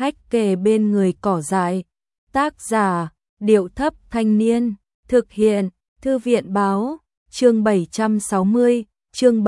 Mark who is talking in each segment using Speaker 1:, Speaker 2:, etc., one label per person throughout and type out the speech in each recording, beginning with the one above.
Speaker 1: Hách kề bên người cỏ dại. Tác giả, Điệu Thấp Thanh Niên. Thực hiện, Thư viện Báo. Chương 760, chương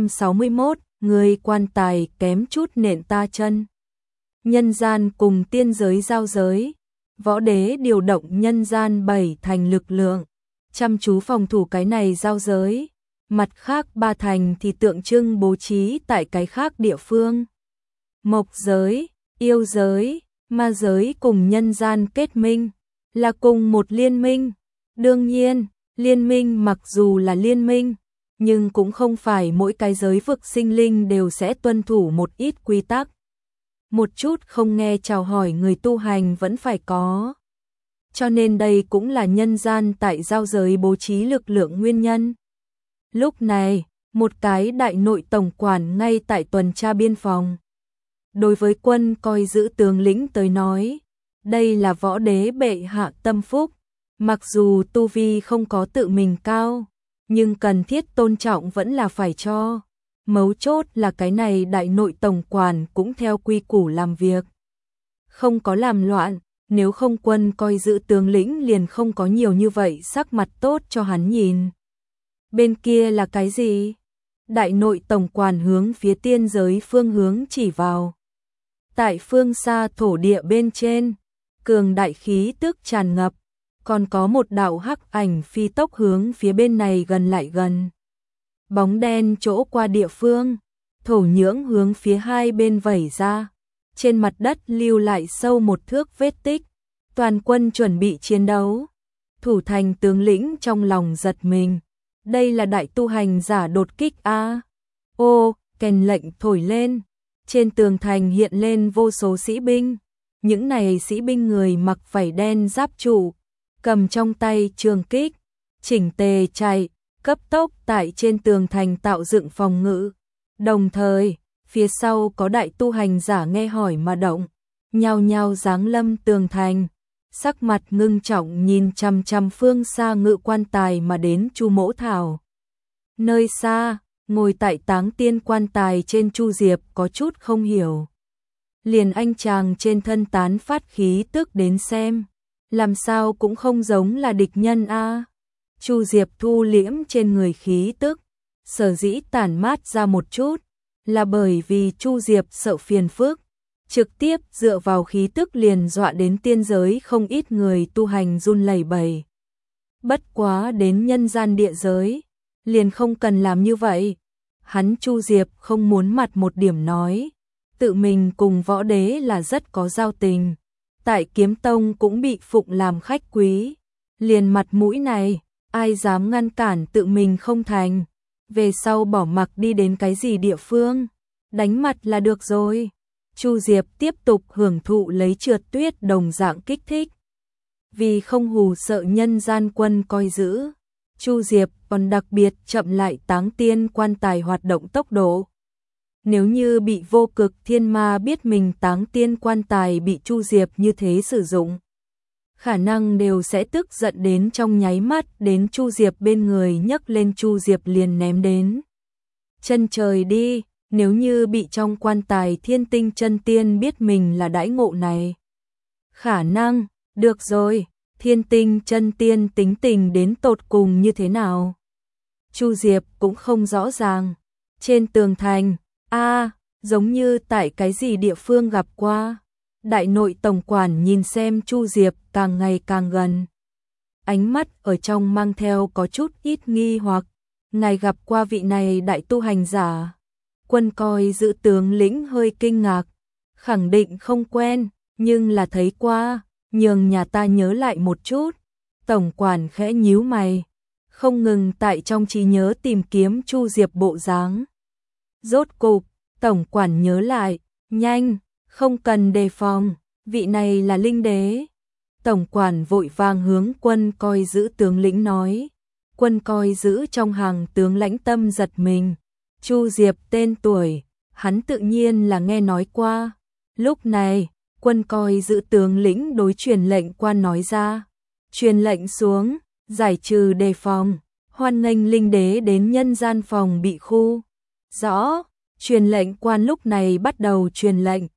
Speaker 1: 761, người quan tài kém chút nện ta chân. Nhân gian cùng tiên giới giao giới. Võ đế điều động nhân gian 7 thành lực lượng, chăm chú phòng thủ cái này giao giới. Mặt khác 3 thành thì tượng trưng bố trí tại cái khác địa phương. Mộc giới, yêu giới, ma giới cùng nhân gian kết minh, là cùng một liên minh. Đương nhiên, liên minh mặc dù là liên minh, nhưng cũng không phải mỗi cái giới vực sinh linh đều sẽ tuân thủ một ít quy tắc. Một chút không nghe chào hỏi người tu hành vẫn phải có. Cho nên đây cũng là nhân gian tại giao giới bố trí lực lượng nguyên nhân. Lúc này, một cái đại nội tổng quản ngay tại tuần tra biên phòng. Đối với quân coi giữ tướng lĩnh tới nói, đây là võ đế bệ hạ tâm phúc. Mặc dù tu vi không có tự mình cao, nhưng cần thiết tôn trọng vẫn là phải cho. Mấu chốt là cái này đại nội tổng quản cũng theo quy củ làm việc. Không có làm loạn, nếu không quân coi giữ tướng lĩnh liền không có nhiều như vậy sắc mặt tốt cho hắn nhìn. Bên kia là cái gì? Đại nội tổng quản hướng phía tiên giới phương hướng chỉ vào. Tại phương xa thổ địa bên trên, cường đại khí tức tràn ngập, còn có một đạo hắc ảnh phi tốc hướng phía bên này gần lại gần. Bóng đen chỗ qua địa phương, thổ nhưỡng hướng phía hai bên vẩy ra, trên mặt đất lưu lại sâu 1 thước vết tích, toàn quân chuẩn bị chiến đấu. Thủ thành tướng lĩnh trong lòng giật mình, đây là đại tu hành giả đột kích a. Ô, kèn lệnh thổi lên, trên tường thành hiện lên vô số sĩ binh, những này sĩ binh người mặc vải đen giáp trụ, cầm trong tay trường kích, chỉnh tề chạy, cấp tốc tại trên tường thành tạo dựng phòng ngự. Đồng thời, phía sau có đại tu hành giả nghe hỏi mà động, nhao nhao giáng lâm tường thành, sắc mặt ngưng trọng nhìn chằm chằm phương xa ngự quan tài mà đến Chu Mỗ Thảo. Nơi xa, ngồi tại táng tiên quan tài trên Chu Diệp có chút không hiểu. Liền anh chàng trên thân tán phát khí tức đến xem, làm sao cũng không giống là địch nhân a. Chu Diệp thu liễm trên người khí tức, sở dĩ tản mát ra một chút, là bởi vì Chu Diệp sợ phiền phức, trực tiếp dựa vào khí tức liền dọa đến tiên giới không ít người tu hành run lẩy bẩy. Bất quá đến nhân gian địa giới, liền không cần làm như vậy. Hắn Chu Diệp không muốn mặt một điểm nói, tự mình cùng võ đế là rất có giao tình, tại Kiếm Tông cũng bị phụng làm khách quý, liền mặt mũi này, ai dám ngăn cản tự mình không thành, về sau bỏ mặc đi đến cái gì địa phương, đánh mặt là được rồi. Chu Diệp tiếp tục hưởng thụ lấy trượt tuyết đồng dạng kích thích. Vì không hù sợ nhân gian quân coi giữ, Chu Diệp còn đặc biệt chậm lại táng tiên quan tài hoạt động tốc độ. Nếu như bị vô cực thiên ma biết mình táng tiên quan tài bị Chu Diệp như thế sử dụng, khả năng đều sẽ tức giận đến trong nháy mắt đến Chu Diệp bên người nhấc lên Chu Diệp liền ném đến chân trời đi. Nếu như bị trong quan tài thiên tinh chân tiên biết mình là đãi ngộ này, khả năng, được rồi, thiên tinh chân tiên tính tình đến tột cùng như thế nào, Chu Diệp cũng không rõ ràng. Trên tường thành, giống như tại cái gì địa phương gặp qua. Đại nội tổng quản nhìn xem Chu Diệp càng ngày càng gần, ánh mắt ở trong mang theo có chút ít nghi hoặc. Ngài gặp qua vị này đại tu hành giả? Quân coi giữ tướng lĩnh hơi kinh ngạc, khẳng định không quen, nhưng là thấy qua, nhường nhà ta nhớ lại một chút. Tổng quản khẽ nhíu mày, không ngừng tại trong trí nhớ tìm kiếm Chu Diệp bộ dáng. Rốt cục, tổng quản nhớ lại, nhanh, không cần đề phòng, vị này là linh đế. Tổng quản vội vàng hướng quân coi giữ tướng lĩnh nói. Quân coi giữ trong hàng tướng lãnh tâm giật mình. Chu Diệp tên tuổi, hắn tự nhiên là nghe nói qua. Lúc này, quân coi giữ tướng lĩnh đối truyền lệnh quan nói ra. Truyền lệnh xuống, giải trừ đề phòng, hoan nghênh linh đế đến nhân gian phòng bị khu. Rõ, truyền lệnh quan lúc này bắt đầu truyền lệnh.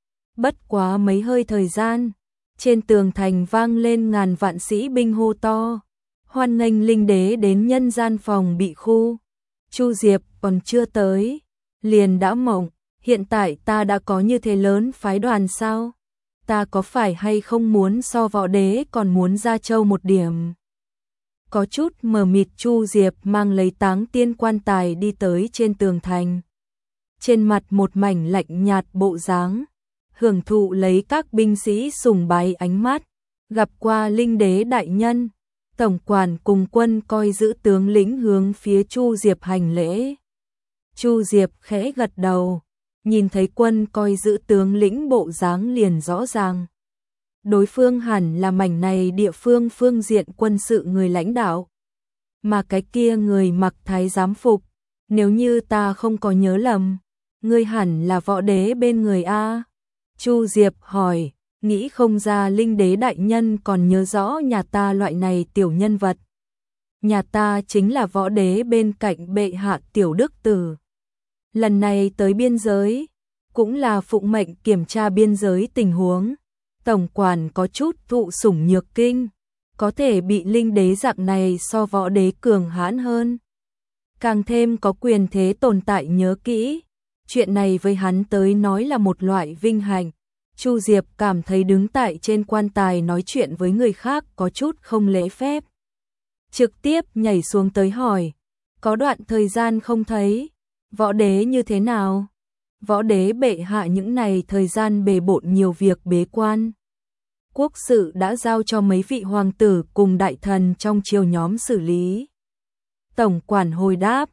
Speaker 1: Bất quá mấy hơi thời gian, trên tường thành vang lên ngàn vạn sĩ binh hô to, hoan nghênh linh đế đến nhân gian phòng bị khu. Chu Diệp còn chưa tới, liền đã mộng, hiện tại ta đã có như thế lớn phái đoàn sao? Ta có phải hay không muốn so võ đế còn muốn ra châu một điểm? Có chút mờ mịt. Chu Diệp mang lấy táng tiên quan tài đi tới trên tường thành. Trên mặt một mảnh lạnh nhạt bộ dáng, hưởng thụ lấy các binh sĩ sùng bái ánh mắt, gặp qua linh đế đại nhân. Tổng quản cùng quân coi giữ tướng lĩnh hướng phía Chu Diệp hành lễ. Chu Diệp khẽ gật đầu, nhìn thấy quân coi giữ tướng lĩnh bộ dáng liền rõ ràng. Đối phương hẳn là mảnh này địa phương phương diện quân sự người lãnh đạo. Mà cái kia người mặc thái giám phục, nếu như ta không có nhớ lầm, ngươi hẳn là võ đế bên người a? Chu Diệp hỏi, nghĩ không ra linh đế đại nhân còn nhớ rõ nhà ta loại này tiểu nhân vật. Nhà ta chính là võ đế bên cạnh bệ hạ tiểu đức tử. Lần này tới biên giới, cũng là phụng mệnh kiểm tra biên giới tình huống. Tổng quản có chút thụ sủng nhược kinh, có thể bị linh đế dạng này so võ đế cường hãn hơn. Càng thêm có quyền thế tồn tại nhớ kỹ. Chuyện này với hắn tới nói là một loại vinh hạnh. Chu Diệp cảm thấy đứng tại trên quan tài nói chuyện với người khác có chút không lễ phép. Trực tiếp nhảy xuống tới hỏi, có đoạn thời gian không thấy, võ đế như thế nào? Võ đế bệ hạ những này thời gian bề bộn nhiều việc bế quan. Quốc sự đã giao cho mấy vị hoàng tử cùng đại thần trong triều nhóm xử lý. Tổng quản hồi đáp,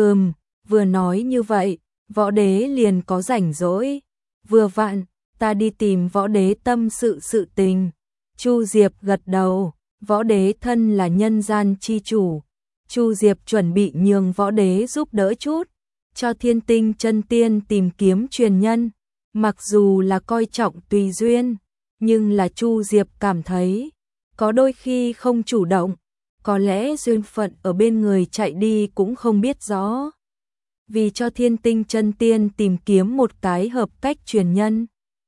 Speaker 1: vừa nói như vậy, võ đế liền có rảnh rỗi. Vừa vặn, ta đi tìm võ đế tâm sự tình. Chu Diệp gật đầu, võ đế thân là nhân gian chi chủ. Chu Diệp chuẩn bị nhường võ đế giúp đỡ chút, cho Thiên Tinh chân tiên tìm kiếm truyền nhân. Mặc dù là coi trọng tùy duyên, nhưng là Chu Diệp cảm thấy, có đôi khi không chủ động, có lẽ duyên phận ở bên người chạy đi cũng không biết rõ. Vì cho Thiên Tinh chân tiên tìm kiếm một cái hợp cách truyền nhân,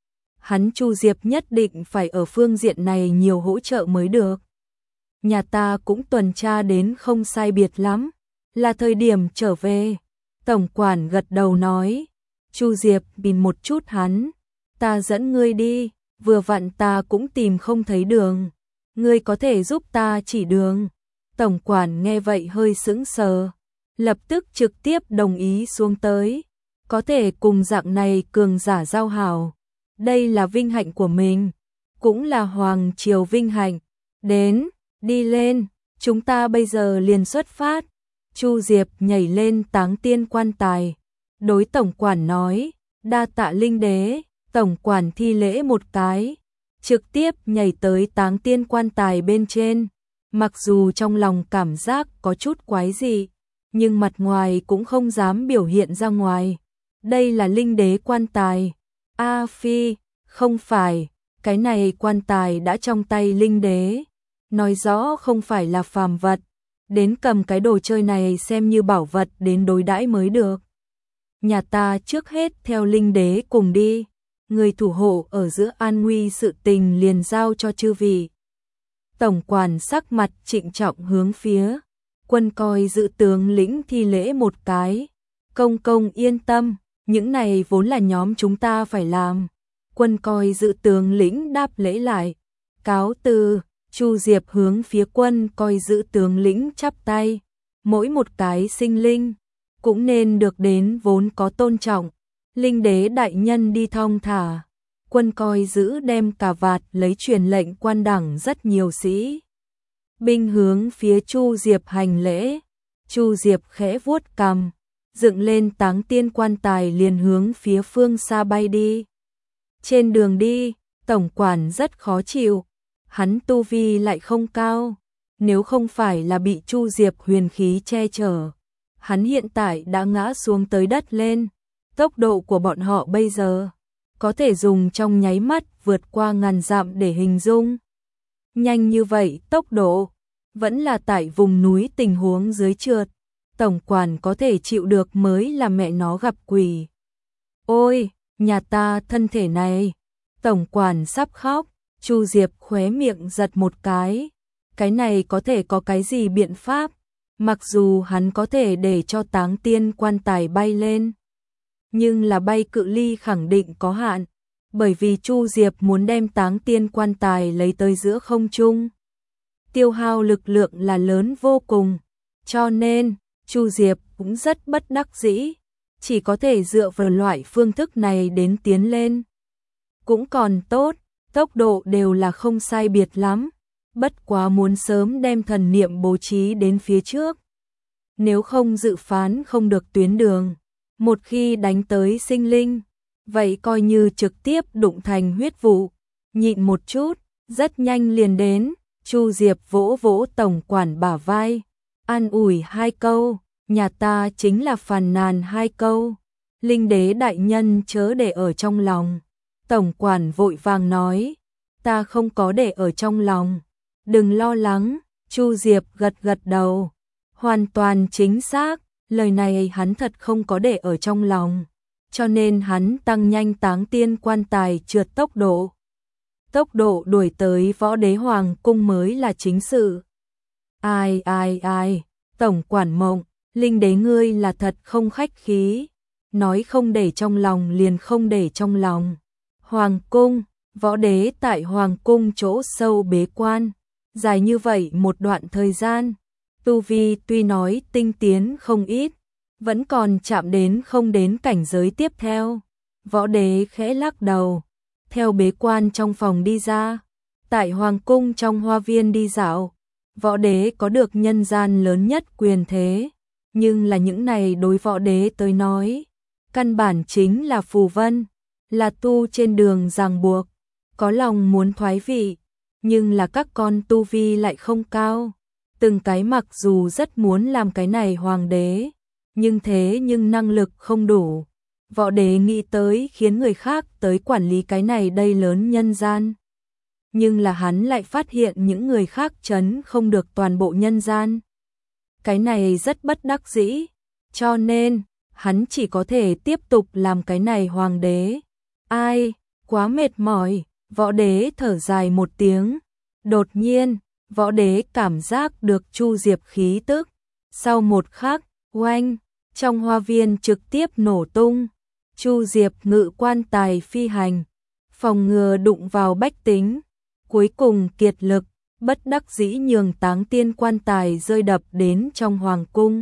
Speaker 1: hắn Chu Diệp nhất định phải ở phương diện này nhiều hỗ trợ mới được. Nhà ta cũng tuần tra đến không sai biệt lắm, là thời điểm trở về. Tổng quản gật đầu nói, Chu Diệp nhìn một chút hắn, ta dẫn ngươi đi, vừa vặn ta cũng tìm không thấy đường, ngươi có thể giúp ta chỉ đường. Tổng quản nghe vậy hơi sững sờ, lập tức trực tiếp đồng ý xuống tới, có thể cùng dạng này cường giả giao hảo. Đây là vinh hạnh của mình, cũng là hoàng triều vinh hạnh. Đến, đi lên, chúng ta bây giờ liền xuất phát. Chu Diệp nhảy lên táng tiên quan tài, đối tổng quản nói, đa tạ linh đế. Tổng quản thi lễ một cái, trực tiếp nhảy tới táng tiên quan tài bên trên. Mặc dù trong lòng cảm giác có chút quái dị, nhưng mặt ngoài cũng không dám biểu hiện ra ngoài. Đây là linh đế quan tài. A Phi, không phải, cái này quan tài đã trong tay linh đế, nói rõ không phải là phàm vật, đến cầm cái đồ chơi này xem như bảo vật đến đối đãi mới được. Nhà ta trước hết theo linh đế cùng đi, người thủ hộ ở giữa an nguy sự tình liền giao cho chư vị. Tổng quản sắc mặt trịnh trọng hướng phía quân coi giữ tướng lĩnh thi lễ một cái, công công yên tâm, những này vốn là nhóm chúng ta phải làm. Quân coi giữ tướng lĩnh đáp lễ lại, cáo từ. Chu Diệp hướng phía quân coi giữ tướng lĩnh chắp tay, mỗi một cái sinh linh cũng nên được đến vốn có tôn trọng. Linh đế đại nhân đi thong thả. Quân coi giữ đem cà vạt lấy truyền lệnh quan đẳng rất nhiều sĩ binh hướng phía Chu Diệp hành lễ. Chu Diệp khẽ vuốt cằm, dựng lên táng tiên quan tài liền hướng phía phương xa bay đi. Trên đường đi, tổng quản rất khó chịu, hắn tu vi lại không cao, nếu không phải là bị Chu Diệp huyền khí che chở, hắn hiện tại đã ngã xuống tới đất lên. Tốc độ của bọn họ bây giờ có thể dùng trong nháy mắt vượt qua ngàn dặm để hình dung. Nhanh như vậy tốc độ, vẫn là tại vùng núi tình huống dưới trượt, tổng quản có thể chịu được mới là mẹ nó gặp quỷ. Ôi, nhà ta thân thể này. Tổng quản sắp khóc, Chu Diệp khóe miệng giật một cái này có thể có cái gì biện pháp, mặc dù hắn có thể để cho táng tiên quan tài bay lên, nhưng là bay cự ly khẳng định có hạn, bởi vì Chu Diệp muốn đem táng tiên quan tài lấy tới giữa không trung. Tiêu hao lực lượng là lớn vô cùng, cho nên Chu Diệp cũng rất bất đắc dĩ, chỉ có thể dựa vào loại phương thức này đến tiến lên. Cũng còn tốt, tốc độ đều là không sai biệt lắm, bất quá muốn sớm đem thần niệm bố trí đến phía trước. Nếu không dự phán không được tuyến đường, một khi đánh tới sinh linh, vậy coi như trực tiếp đụng thành huyết vụ, nhịn một chút, rất nhanh liền đến. Chu Diệp vỗ vỗ tổng quản bả vai, an ủi hai câu, nhà ta chính là phàn nàn hai câu, linh đế đại nhân chớ để ở trong lòng. Tổng quản vội vàng nói, ta không có để ở trong lòng, đừng lo lắng. Chu Diệp gật gật đầu, hoàn toàn chính xác, lời này hắn thật không có để ở trong lòng, cho nên hắn tăng nhanh táng tiên quan tài trượt tốc độ. Tốc độ đuổi tới Võ Đế Hoàng cung mới là chính sự. Ai, tổng quản Mộng, linh đế ngươi là thật không khách khí, nói không để trong lòng liền không để trong lòng. Hoàng cung, Võ Đế tại Hoàng cung chỗ sâu bế quan, dài như vậy một đoạn thời gian, tu vi tuy nói tinh tiến không ít, vẫn còn chạm đến không đến cảnh giới tiếp theo. Võ Đế khẽ lắc đầu, theo bế quan trong phòng đi ra, tại Hoàng cung trong hoa viên đi dạo. Võ Đế có được nhân gian lớn nhất quyền thế, nhưng là những này đối Võ Đế tới nói, căn bản chính là phù vân, là tu trên đường ràng buộc, có lòng muốn thoái vị, nhưng là các con tu vi lại không cao, từng cái mặc dù rất muốn làm cái này hoàng đế, nhưng năng lực không đủ. Võ Đế nghĩ tới khiến người khác tới quản lý cái này đây lớn nhân gian, nhưng là hắn lại phát hiện những người khác trấn không được toàn bộ nhân gian. Cái này rất bất đắc dĩ, cho nên hắn chỉ có thể tiếp tục làm cái này hoàng đế. Ai, quá mệt mỏi. Võ Đế thở dài một tiếng. Đột nhiên, Võ Đế cảm giác được Chu Diệp khí tức. Sau một khắc, oanh, trong hoa viên trực tiếp nổ tung. Chu Diệp ngự quan tài phi hành, phòng ngừa đụng vào bách tính, cuối cùng kiệt lực, bất đắc dĩ nhường táng tiên quan tài rơi đập đến trong hoàng cung.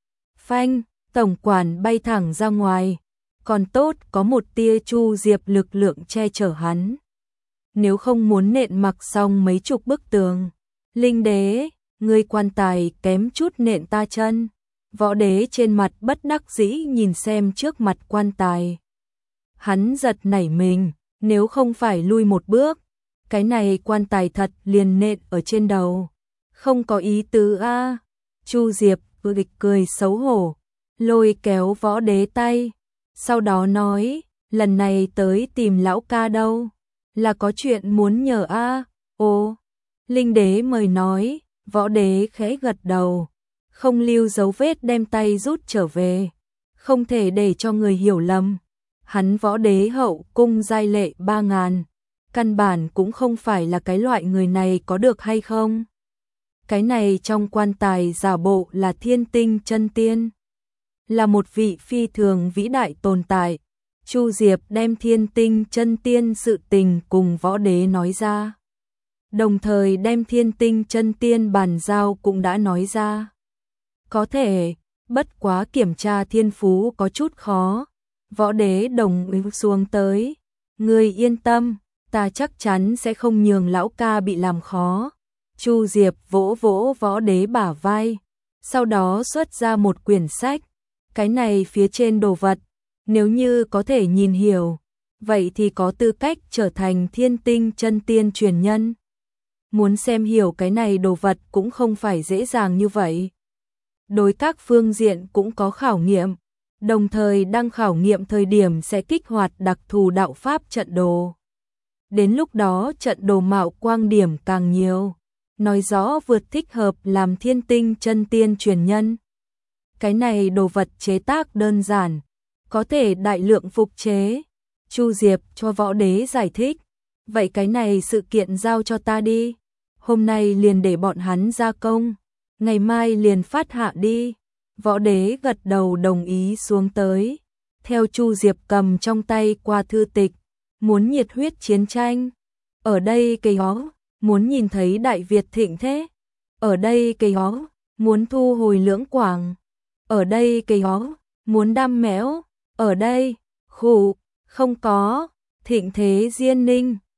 Speaker 1: Phanh, tổng quản bay thẳng ra ngoài, còn tốt có một tia Chu Diệp lực lượng che chở hắn. Nếu không muốn nện mặc xong mấy chục bức tường. Linh đế, ngươi quan tài kém chút nện ta chân. Võ Đế trên mặt bất đắc dĩ nhìn xem trước mặt quan tài. Hắn giật nảy mình, nếu không phải lui một bước, cái này quan tài thật liền nện ở trên đầu. Không có ý tứ a. Chu Diệp cười xấu hổ, lôi kéo Võ Đế tay, sau đó nói, lần này tới tìm lão ca đâu, là có chuyện muốn nhờ a. Ồ, Linh đế mời nói. Võ Đế khẽ gật đầu, không lưu dấu vết đem tay rút trở về, không thể để cho người hiểu lầm. Hắn Võ Đế hậu cung giai lệ 3000, căn bản cũng không phải là cái loại người này có được hay không. Cái này trong quan tài giả bộ là Thiên Tinh chân tiên, là một vị phi thường vĩ đại tồn tại. Chu Diệp đem Thiên Tinh chân tiên sự tình cùng Võ Đế nói ra, đồng thời đem Thiên Tinh chân tiên bàn giao cũng đã nói ra. Có thể, bất quá kiểm tra thiên phú có chút khó. Võ Đế đồng ý xuống tới. Ngươi yên tâm, ta chắc chắn sẽ không nhường lão ca bị làm khó. Chu Diệp vỗ vỗ Võ Đế bả vai, sau đó xuất ra một quyển sách. Cái này phía trên đồ vật, nếu như có thể nhìn hiểu, vậy thì có tư cách trở thành Thiên Tinh chân tiên truyền nhân. Muốn xem hiểu cái này đồ vật cũng không phải dễ dàng như vậy. Đối các phương diện cũng có khảo nghiệm, đồng thời đang khảo nghiệm thời điểm sẽ kích hoạt đặc thù đạo pháp trận đồ. Đến lúc đó trận đồ mạo quang điểm càng nhiều, nói rõ vượt thích hợp làm Thiên Tinh chân tiên truyền nhân. Cái này đồ vật chế tác đơn giản, có thể đại lượng phục chế. Chu Diệp cho Võ Đế giải thích, vậy cái này sự kiện giao cho ta đi. Hôm nay liền để bọn hắn ra công, ngày mai liền phát hạ đi. Võ Đế gật đầu đồng ý xuống tới. Theo Chu Diệp cầm trong tay qua thư tịch, muốn nhiệt huyết chiến tranh. Ở đây cây ó, muốn nhìn thấy Đại Việt thịnh thế. Ở đây cây ó, muốn thu hồi Lưỡng Quảng. Ở đây cây ó, muốn đam mẽo. Ở đây, khủ, không có, thịnh thế Diên Ninh.